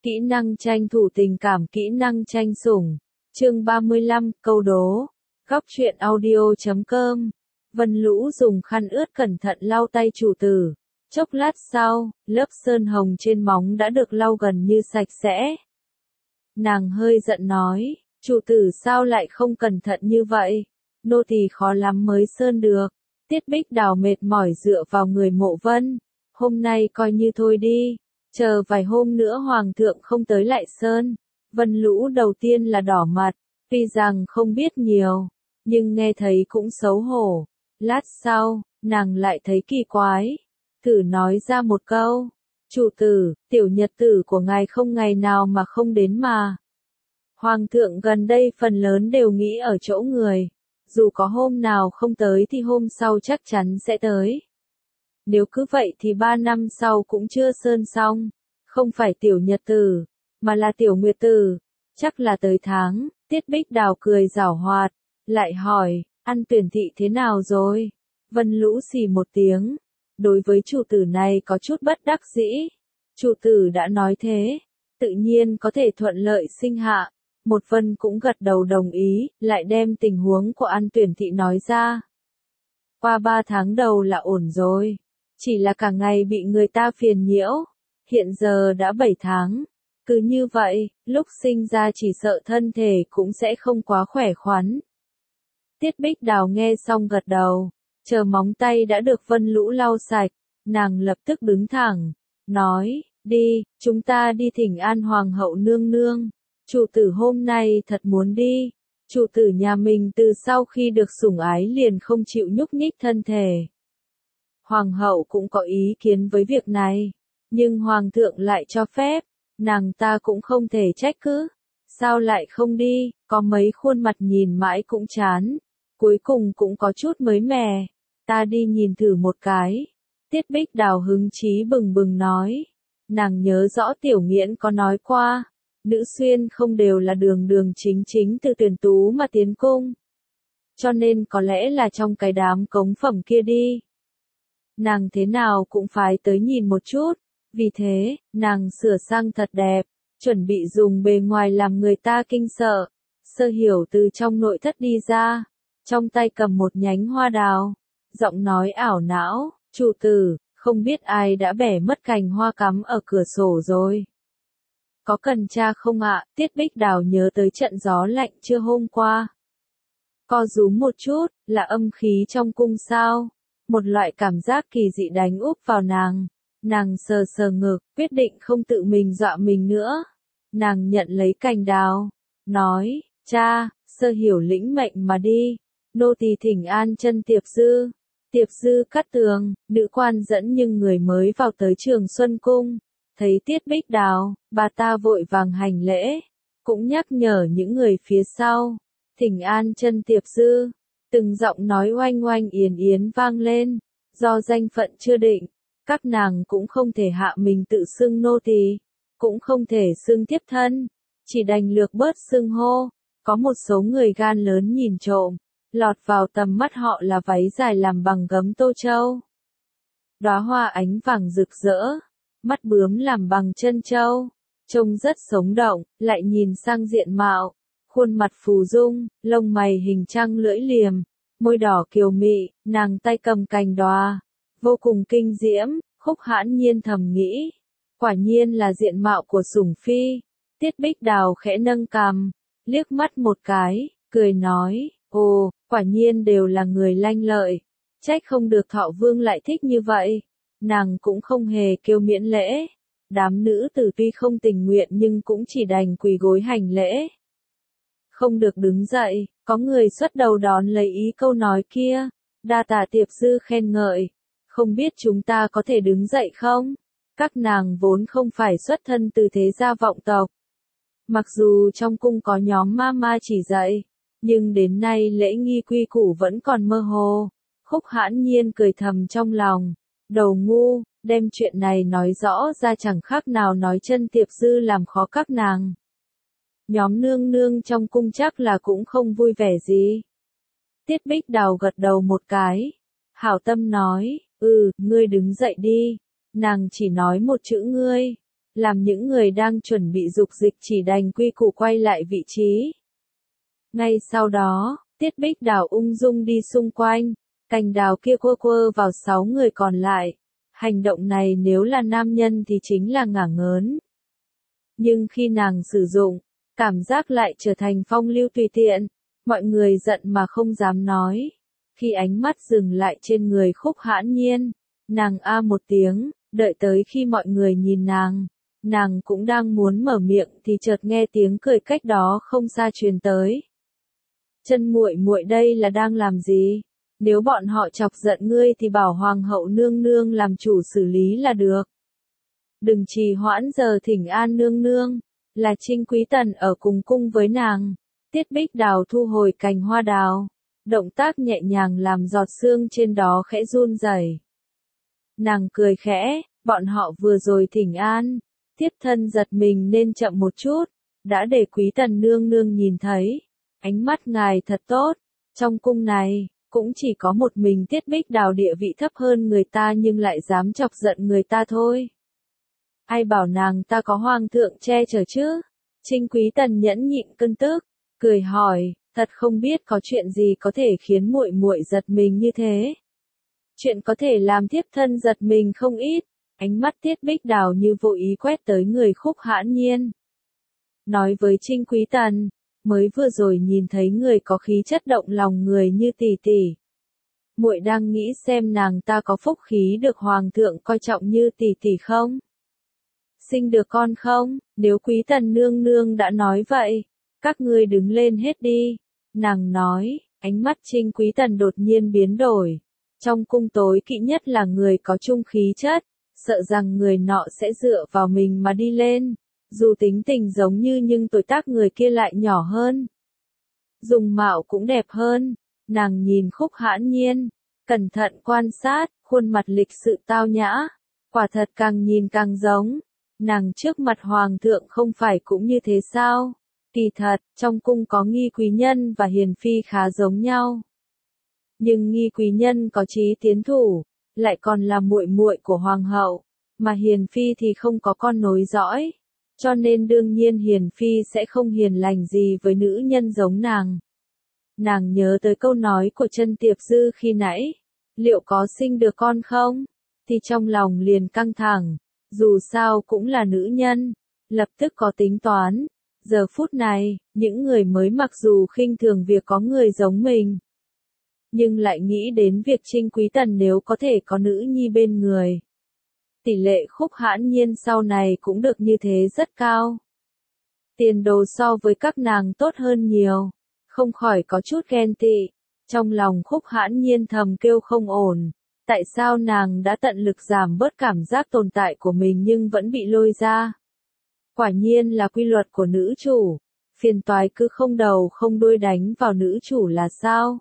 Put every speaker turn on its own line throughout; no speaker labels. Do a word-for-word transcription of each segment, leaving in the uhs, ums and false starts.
Kỹ năng tranh thủ tình cảm, kỹ năng tranh sủng. Chương ba mươi lăm, câu đố. Góc truyện audio chấm com. Vân Lũ dùng khăn ướt cẩn thận lau tay chủ tử. Chốc lát sau, lớp sơn hồng trên móng đã được lau gần như sạch sẽ. Nàng hơi giận nói, chủ tử sao lại không cẩn thận như vậy? Nô tỳ khó lắm mới sơn được. Tiết Bích Đào mệt mỏi dựa vào người Mộ Vân. Hôm nay coi như thôi đi. Chờ vài hôm nữa hoàng thượng không tới lại sơn. Vân Lũ đầu tiên là đỏ mặt, tuy rằng không biết nhiều, nhưng nghe thấy cũng xấu hổ. Lát sau, nàng lại thấy kỳ quái, thử nói ra một câu, chủ tử, tiểu nhật tử của ngài không ngày nào mà không đến mà. Hoàng thượng gần đây phần lớn đều nghĩ ở chỗ người, dù có hôm nào không tới thì hôm sau chắc chắn sẽ tới. Nếu cứ vậy thì ba năm sau cũng chưa sơn xong, không phải tiểu nhật tử, mà là tiểu nguyệt tử, chắc là tới tháng. Tiết Bích Đào cười giảo hoạt, lại hỏi, ăn tuyển thị thế nào rồi? Vân Lũ xì một tiếng, đối với chủ tử này có chút bất đắc dĩ. Chủ tử đã nói thế, tự nhiên có thể thuận lợi sinh hạ. Một Vân cũng gật đầu đồng ý, lại đem tình huống của An Tuyển Thị nói ra. Qua ba tháng đầu là ổn rồi, chỉ là cả ngày bị người ta phiền nhiễu, hiện giờ đã bảy tháng. Cứ như vậy, lúc sinh ra chỉ sợ thân thể cũng sẽ không quá khỏe khoắn. Tiết Bích Đào nghe xong gật đầu, chờ móng tay đã được Vân Lũ lau sạch, nàng lập tức đứng thẳng, nói, đi, chúng ta đi thỉnh an hoàng hậu nương nương. Chủ tử hôm nay thật muốn đi. Chủ tử nhà mình từ sau khi được sủng ái liền không chịu nhúc nhích thân thể. Hoàng hậu cũng có ý kiến với việc này, nhưng hoàng thượng lại cho phép, nàng ta cũng không thể trách cứ. Sao lại không đi, có mấy khuôn mặt nhìn mãi cũng chán, cuối cùng cũng có chút mới mẻ, ta đi nhìn thử một cái. Tiết Bích Đào hứng chí bừng bừng nói, nàng nhớ rõ Tiểu Nghiễn có nói qua, nữ xuyên không đều là đường đường chính chính từ tuyển tú mà tiến cung. Cho nên có lẽ là trong cái đám cống phẩm kia đi. Nàng thế nào cũng phải tới nhìn một chút, vì thế, nàng sửa sang thật đẹp, chuẩn bị dùng bề ngoài làm người ta kinh sợ. Sơ Hiểu từ trong nội thất đi ra, trong tay cầm một nhánh hoa đào, giọng nói ảo não, chủ tử, không biết ai đã bẻ mất cành hoa cắm ở cửa sổ rồi. Có cần tra không ạ? Tiết Bích Đào nhớ tới trận gió lạnh trưa hôm qua. Co rúm một chút, là âm khí trong cung sao? Một loại cảm giác kỳ dị đánh úp vào nàng. Nàng sờ sờ ngực, quyết định không tự mình dọa mình nữa. Nàng nhận lấy cành đào, nói, cha, Sơ Hiểu lĩnh mệnh mà đi. Nô tỳ thỉnh an chân Tiệp Dư. Tiệp Dư cắt tường, nữ quan dẫn nhưng người mới vào tới Trường Xuân Cung. Thấy Tiết Bích Đào, bà ta vội vàng hành lễ, cũng nhắc nhở những người phía sau, thỉnh an chân Tiệp Dư. Từng giọng nói oanh oanh yến yến vang lên, do danh phận chưa định, các nàng cũng không thể hạ mình tự xưng nô tỳ, cũng không thể xưng thiếp thân, chỉ đành lược bớt xưng hô. Có một số người gan lớn nhìn trộm, lọt vào tầm mắt họ là váy dài làm bằng gấm tô châu, đóa hoa ánh vàng rực rỡ, mắt bướm làm bằng chân châu, trông rất sống động. Lại nhìn sang diện mạo, khuôn mặt phù dung, lông mày hình trăng lưỡi liềm, môi đỏ kiều mị, nàng tay cầm cành đóa, vô cùng kinh diễm. Khúc Hãn Nhiên thầm nghĩ, quả nhiên là diện mạo của sủng phi. Tiết Bích Đào khẽ nâng cằm, liếc mắt một cái, cười nói, ồ, quả nhiên đều là người lanh lợi, trách không được Thọ Vương lại thích như vậy. Nàng cũng không hề kêu miễn lễ, đám nữ tử tuy không tình nguyện nhưng cũng chỉ đành quỳ gối hành lễ. Không được đứng dậy, có người xuất đầu đón lấy ý câu nói kia, đa tạ Tiệp Dư khen ngợi, không biết chúng ta có thể đứng dậy không? Các nàng vốn không phải xuất thân từ thế gia vọng tộc. Mặc dù trong cung có nhóm ma ma chỉ dạy, nhưng đến nay lễ nghi quy củ vẫn còn mơ hồ. Khúc Hãn Nhiên cười thầm trong lòng, đầu ngu, đem chuyện này nói rõ ra chẳng khác nào nói chân Tiệp Dư làm khó các nàng. Nhóm nương nương trong cung chắc là cũng không vui vẻ gì. Tiết Bích Đào gật đầu một cái, hảo tâm nói, ừ, ngươi đứng dậy đi. Nàng chỉ nói một chữ ngươi, làm những người đang chuẩn bị dục dịch chỉ đành quy củ quay lại vị trí. Ngay sau đó, Tiết Bích Đào ung dung đi xung quanh, cành đào kia quơ quơ vào sáu người còn lại. Hành động này nếu là nam nhân thì chính là ngả ngớn. Nhưng khi nàng sử dụng, cảm giác lại trở thành phong lưu tùy tiện, mọi người giận mà không dám nói. Khi ánh mắt dừng lại trên người Khúc Hãn Nhiên, nàng a một tiếng, đợi tới khi mọi người nhìn nàng, nàng cũng đang muốn mở miệng thì chợt nghe tiếng cười cách đó không xa truyền tới. Chân muội muội đây là đang làm gì? Nếu bọn họ chọc giận ngươi thì bảo hoàng hậu nương nương làm chủ xử lý là được. Đừng trì hoãn giờ thỉnh an nương nương, là Trinh Quý Tần ở cùng cung với nàng. Tiết Bích Đào thu hồi cành hoa đào, động tác nhẹ nhàng làm giọt sương trên đó khẽ run rẩy. Nàng cười khẽ, bọn họ vừa rồi thỉnh an, thiếp thân giật mình nên chậm một chút, đã để Quý Tần nương nương nhìn thấy. Ánh mắt ngài thật tốt, trong cung này, cũng chỉ có một mình Tiết Bích Đào địa vị thấp hơn người ta nhưng lại dám chọc giận người ta thôi. Ai bảo nàng ta có hoàng thượng che chở chứ? Trinh Quý Tần nhẫn nhịn cơn tức, cười hỏi, thật không biết có chuyện gì có thể khiến muội muội giật mình như thế. Chuyện có thể làm thiếp thân giật mình không ít, ánh mắt Tiết Bích Đào như vô ý quét tới người Khúc Hãn Nhiên. Nói với Trinh Quý Tần, mới vừa rồi nhìn thấy người có khí chất động lòng người như tỷ tỷ. Muội đang nghĩ xem nàng ta có phúc khí được hoàng thượng coi trọng như tỷ tỷ không? Sinh được con không? Nếu Quý Tần nương nương đã nói vậy, các ngươi đứng lên hết đi. Nàng nói, ánh mắt Trinh Quý Tần đột nhiên biến đổi. Trong cung tối kỵ nhất là người có chung khí chất, sợ rằng người nọ sẽ dựa vào mình mà đi lên. Dù tính tình giống như nhưng tuổi tác người kia lại nhỏ hơn. Dùng mạo cũng đẹp hơn. Nàng nhìn Khúc Hãn Nhiên, cẩn thận quan sát, khuôn mặt lịch sự tao nhã. Quả thật càng nhìn càng giống. Nàng trước mặt hoàng thượng không phải cũng như thế sao? Kỳ thật, trong cung có Nghi quý nhân và Hiền phi khá giống nhau. Nhưng Nghi quý nhân có chí tiến thủ, lại còn là muội muội của hoàng hậu, mà Hiền phi thì không có con nối dõi. Cho nên đương nhiên Hiền phi sẽ không hiền lành gì với nữ nhân giống nàng. Nàng nhớ tới câu nói của Chân Tiệp Dư khi nãy, liệu có sinh được con không? Thì trong lòng liền căng thẳng, dù sao cũng là nữ nhân, lập tức có tính toán. Giờ phút này, những người mới mặc dù khinh thường việc có người giống mình, nhưng lại nghĩ đến việc Trinh Quý Tần nếu có thể có nữ nhi bên người. Tỷ lệ Khúc Hãn Nhiên sau này cũng được như thế rất cao. Tiền đồ so với các nàng tốt hơn nhiều, không khỏi có chút ghen tị. Trong lòng Khúc Hãn Nhiên thầm kêu không ổn, tại sao nàng đã tận lực giảm bớt cảm giác tồn tại của mình nhưng vẫn bị lôi ra. Quả nhiên là quy luật của nữ chủ, phiền toái cứ không đầu không đuôi đánh vào nữ chủ là sao?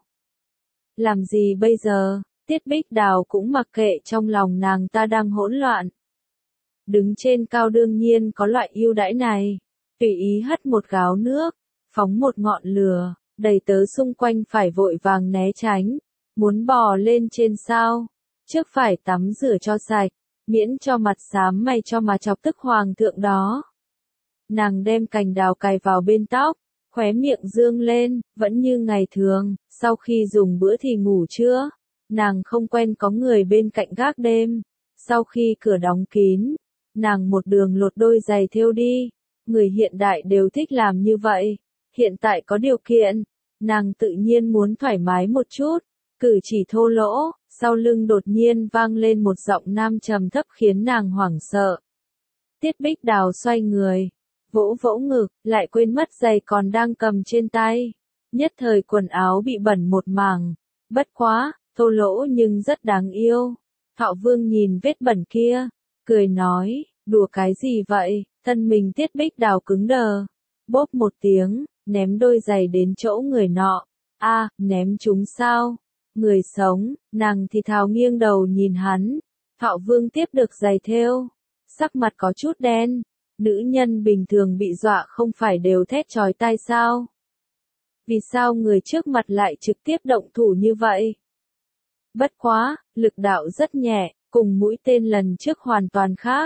Làm gì bây giờ? Tiết Bích Đào cũng mặc kệ trong lòng nàng ta đang hỗn loạn. Đứng trên cao đương nhiên có loại ưu đãi này, tùy ý hất một gáo nước, phóng một ngọn lửa, đầy tớ xung quanh phải vội vàng né tránh, muốn bò lên trên sao, trước phải tắm rửa cho sạch, miễn cho mặt xám mày cho mà chọc tức hoàng thượng đó. Nàng đem cành đào cài vào bên tóc, khóe miệng dương lên, vẫn như ngày thường, sau khi dùng bữa thì ngủ trưa. Nàng không quen có người bên cạnh gác đêm. Sau khi cửa đóng kín, nàng một đường lột đôi giày thêu đi. Người hiện đại đều thích làm như vậy. Hiện tại có điều kiện, nàng tự nhiên muốn thoải mái một chút. Cử chỉ thô lỗ, sau lưng đột nhiên vang lên một giọng nam trầm thấp khiến nàng hoảng sợ. Tiết Bích Đào xoay người, vỗ vỗ ngực, lại quên mất giày còn đang cầm trên tay. Nhất thời quần áo bị bẩn một mảng. Bất quá, thô lỗ nhưng rất đáng yêu. Thọ Vương nhìn vết bẩn kia, cười nói, đùa cái gì vậy? Thân mình Tiết Bích Đào cứng đờ. Bốp một tiếng, ném đôi giày đến chỗ người nọ. A, à, ném chúng sao? Người sống, nàng thì thào nghiêng đầu nhìn hắn. Thọ Vương tiếp được giày thêu, sắc mặt có chút đen. Nữ nhân bình thường bị dọa không phải đều thét chói tai sao? Vì sao người trước mặt lại trực tiếp động thủ như vậy? Bất quá, lực đạo rất nhẹ, cùng mũi tên lần trước hoàn toàn khác.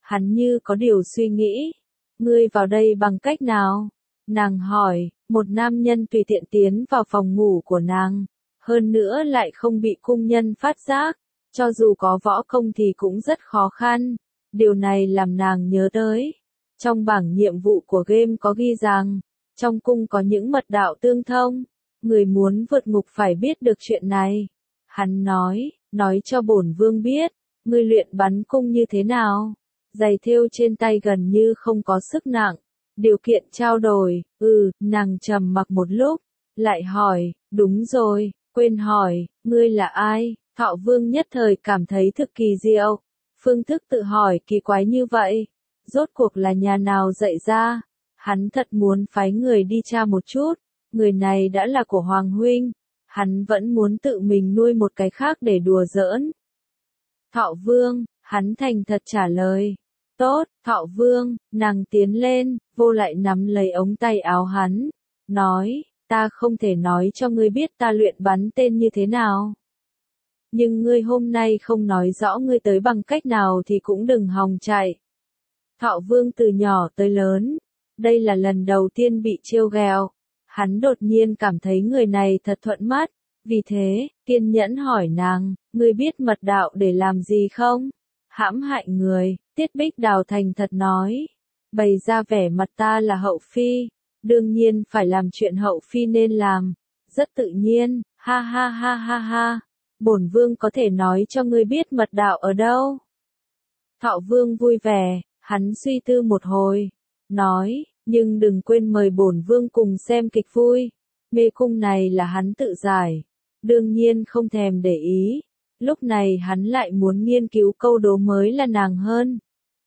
Hắn như có điều suy nghĩ. Ngươi vào đây bằng cách nào? Nàng hỏi, một nam nhân tùy tiện tiến vào phòng ngủ của nàng. Hơn nữa lại không bị cung nhân phát giác. Cho dù có võ công thì cũng rất khó khăn. Điều này làm nàng nhớ tới. Trong bảng nhiệm vụ của game có ghi rằng, trong cung có những mật đạo tương thông. Người muốn vượt ngục phải biết được chuyện này. Hắn nói, nói cho bổn vương biết, ngươi luyện bắn cung như thế nào? Giày thêu trên tay gần như không có sức nặng. Điều kiện trao đổi, ừ, nàng trầm mặc một lúc, lại hỏi, đúng rồi, quên hỏi, ngươi là ai? Thọ vương nhất thời cảm thấy thực kỳ diệu. Phương thức tự hỏi kỳ quái như vậy, rốt cuộc là nhà nào dạy ra? Hắn thật muốn phái người đi tra một chút, người này đã là của Hoàng huynh, hắn vẫn muốn tự mình nuôi một cái khác để đùa giỡn. Thọ vương, hắn thành thật trả lời. Tốt, Thọ vương, nàng tiến lên, vô lại nắm lấy ống tay áo hắn, nói, ta không thể nói cho ngươi biết ta luyện bắn tên như thế nào. Nhưng ngươi hôm nay không nói rõ ngươi tới bằng cách nào thì cũng đừng hòng chạy. Thọ vương từ nhỏ tới lớn, đây là lần đầu tiên bị trêu ghẹo. Hắn đột nhiên cảm thấy người này thật thuận mắt, vì thế, kiên nhẫn hỏi nàng, ngươi biết mật đạo để làm gì không? Hãm hại người, Tiết Bích Đào thành thật nói, bày ra vẻ mặt ta là hậu phi, đương nhiên phải làm chuyện hậu phi nên làm, rất tự nhiên, ha ha ha ha ha, bổn vương có thể nói cho ngươi biết mật đạo ở đâu. Thọ vương vui vẻ, hắn suy tư một hồi, nói, nhưng đừng quên mời bổn vương cùng xem kịch vui, mê cung này là hắn tự giải, đương nhiên không thèm để ý. Lúc này hắn lại muốn nghiên cứu câu đố mới là nàng hơn.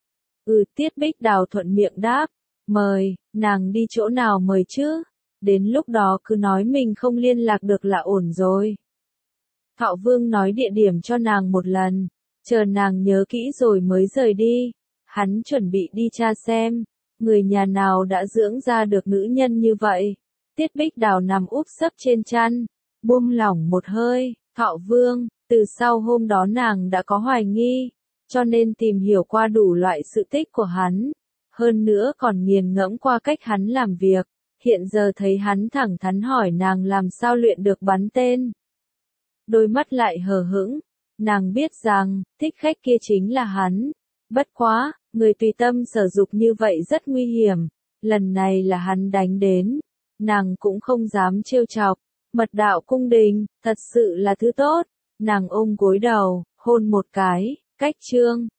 Ừ, Tiết Bích Đào thuận miệng đáp, mời, nàng đi chỗ nào mời chứ? Đến lúc đó cứ nói mình không liên lạc được là ổn rồi. Thọ vương nói địa điểm cho nàng một lần, chờ nàng nhớ kỹ rồi mới rời đi. Hắn chuẩn bị đi tra xem, người nhà nào đã dưỡng ra được nữ nhân như vậy. Tiết Bích Đào nằm úp sấp trên chăn, buông lỏng một hơi, Thọ vương. Từ sau hôm đó nàng đã có hoài nghi, cho nên tìm hiểu qua đủ loại sự tích của hắn, hơn nữa còn nghiền ngẫm qua cách hắn làm việc, hiện giờ thấy hắn thẳng thắn hỏi nàng làm sao luyện được bắn tên. Đôi mắt lại hờ hững, nàng biết rằng, thích khách kia chính là hắn, bất quá, người tùy tâm sở dục như vậy rất nguy hiểm, lần này là hắn đánh đến, nàng cũng không dám trêu chọc, mật đạo cung đình, thật sự là thứ tốt. Nàng ôm gối đầu, hôn một cái, cách chương.